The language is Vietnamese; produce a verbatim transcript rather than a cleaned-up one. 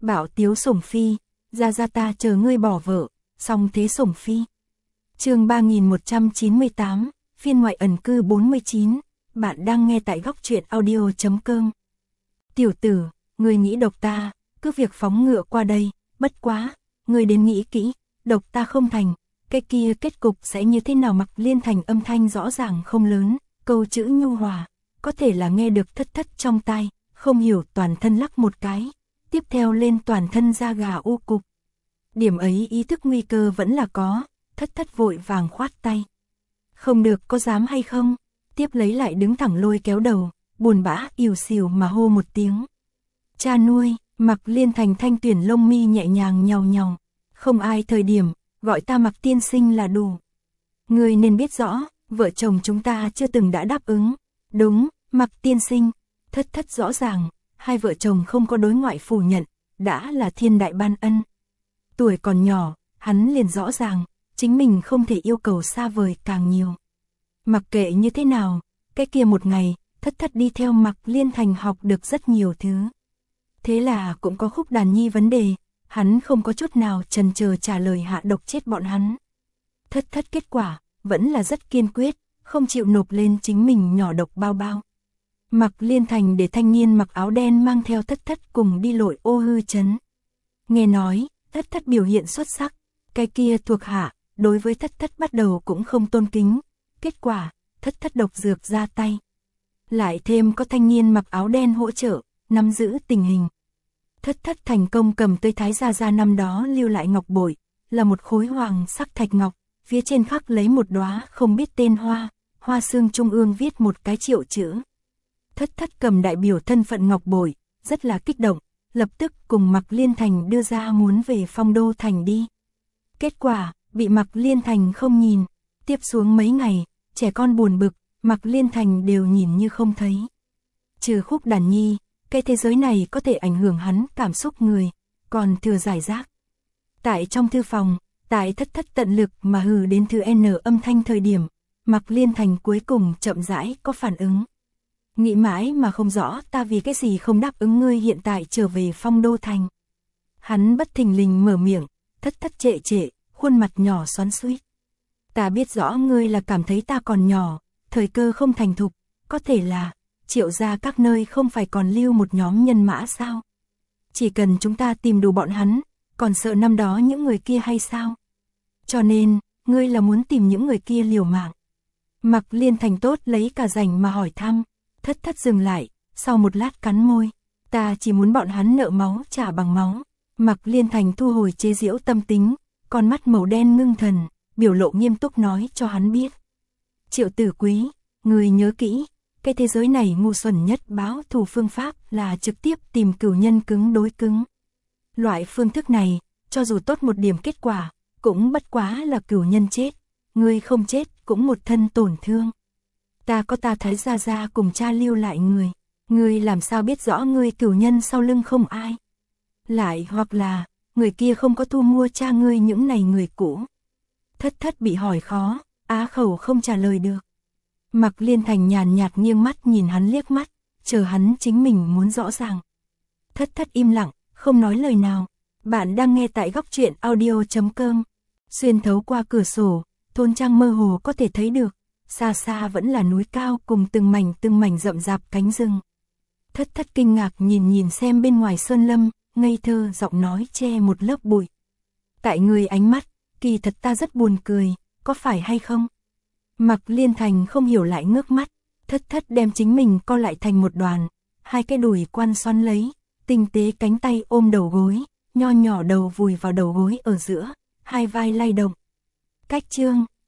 Bảo tiếu sủng phi, ra ra ta chờ ngươi bỏ vợ, song thế sủng phi. Chương ba nghìn một trăm chín mươi tám, phiên ngoại ẩn cư bốn mươi chín, bạn đang nghe tại góc truyện audio chấm com. Tiểu tử, ngươi nghĩ độc ta, cứ việc phóng ngựa qua đây, bất quá, ngươi đến nghĩ kỹ, độc ta không thành, cái kia kết cục sẽ như thế nào? Mặc Liên Thành âm thanh rõ ràng không lớn, câu chữ nhu hòa, có thể là nghe được thất thất trong tai, không hiểu toàn thân lắc một cái, tiếp theo lên toàn thân da gà u cục. Điểm ấy ý thức nguy cơ vẫn là có, thất thất vội vàng khoát tay. Không được, có dám hay không? Tiếp lấy lại đứng thẳng lôi kéo đầu, buồn bã ỉu xìu mà hô một tiếng. Cha nuôi, Mặc Liên Thành thanh tuyển lông mi nhẹ nhàng nhàu nhàu. Không ai thời điểm, gọi ta Mặc tiên sinh là đủ. Ngươi nên biết rõ, vợ chồng chúng ta chưa từng đã đáp ứng. Đúng, Mặc tiên sinh, thất thất rõ ràng, hai vợ chồng không có đối ngoại phủ nhận, đã là thiên đại ban ân. Tuổi còn nhỏ, hắn liền rõ ràng, chính mình không thể yêu cầu xa vời càng nhiều. Mặc kệ như thế nào, cái kia một ngày, thất thất đi theo Mặc Liên Thành học được rất nhiều thứ. Thế là cũng có Khúc Đàn Nhi vấn đề, hắn không có chút nào chần chờ trả lời hạ độc chết bọn hắn. Thất thất kết quả, vẫn là rất kiên quyết, không chịu nộp lên chính mình nhỏ độc bao bao. Mặc Liên Thành để thanh niên mặc áo đen mang theo thất thất cùng đi lội ô hư trấn. Nghe nói, thất thất biểu hiện xuất sắc, cái kia thuộc hạ, đối với thất thất bắt đầu cũng không tôn kính. Kết quả, thất thất độc dược ra tay. Lại thêm có thanh niên mặc áo đen hỗ trợ, nắm giữ tình hình. Thất thất thành công cầm tới Thái Gia Gia năm đó lưu lại ngọc bội, là một khối hoàng sắc thạch ngọc, phía trên khắc lấy một đóa không biết tên hoa, hoa xương trung ương viết một cái triệu chữ. Thất thất cầm đại biểu thân phận ngọc bội, rất là kích động, lập tức cùng Mặc Liên Thành đưa ra muốn về Phong Đô Thành đi. Kết quả, bị Mặc Liên Thành không nhìn, tiếp xuống mấy ngày, trẻ con buồn bực, Mặc Liên Thành đều nhìn như không thấy. Trừ Khúc Đàn Nhi, cái thế giới này có thể ảnh hưởng hắn cảm xúc người, còn thừa giải rác. Tại trong thư phòng, tại thất thất tận lực mà hừ đến thứ N âm thanh thời điểm, Mặc Liên Thành cuối cùng chậm rãi có phản ứng. Nghĩ mãi mà không rõ ta vì cái gì không đáp ứng ngươi hiện tại trở về Phong Đô Thành. Hắn bất thình lình mở miệng, thất thất trệ trệ, khuôn mặt nhỏ xoắn xuýt. Ta biết rõ ngươi là cảm thấy ta còn nhỏ, thời cơ không thành thục, có thể là, Triệu gia các nơi không phải còn lưu một nhóm nhân mã sao? Chỉ cần chúng ta tìm đủ bọn hắn, còn sợ năm đó những người kia hay sao? Cho nên, ngươi là muốn tìm những người kia liều mạng. Mặc Liên Thành tốt lấy cả rảnh mà hỏi thăm, thất thất dừng lại, sau một lát cắn môi. Ta chỉ muốn bọn hắn nợ máu trả bằng máu. Mặc Liên Thành thu hồi chế giễu tâm tính, con mắt màu đen ngưng thần, biểu lộ nghiêm túc nói cho hắn biết. Triệu tử quý, người nhớ kỹ, cái thế giới này ngu xuẩn nhất báo thù phương pháp là trực tiếp tìm cửu nhân cứng đối cứng. Loại phương thức này, cho dù tốt một điểm kết quả, cũng bất quá là cửu nhân chết, người không chết cũng một thân tổn thương. Ta có ta Thái Gia Gia cùng cha lưu lại người, người làm sao biết rõ người cửu nhân sau lưng không ai? Lại hoặc là, người kia không có thu mua cha ngươi những này người cũ. Thất thất bị hỏi khó, á khẩu không trả lời được. Mặc Liên Thành nhàn nhạt nghiêng mắt nhìn hắn liếc mắt, chờ hắn chính mình muốn rõ ràng. Thất thất im lặng, không nói lời nào. Bạn đang nghe tại góc truyện audio chấm com. Xuyên thấu qua cửa sổ, thôn trang mơ hồ có thể thấy được, xa xa vẫn là núi cao cùng từng mảnh từng mảnh rậm rạp cánh rừng. Thất thất kinh ngạc nhìn nhìn xem bên ngoài sơn lâm, ngây thơ giọng nói che một lớp bụi. Tại người ánh mắt, kỳ thật ta rất buồn cười, có phải hay không? Mặc Liên Thành không hiểu lại ngước mắt, thất thất đem chính mình co lại thành một đoàn, hai cái đùi quan xoắn lấy, tinh tế cánh tay ôm đầu gối, nho nhỏ đầu vùi vào đầu gối ở giữa, hai vai lay động. Cách chương,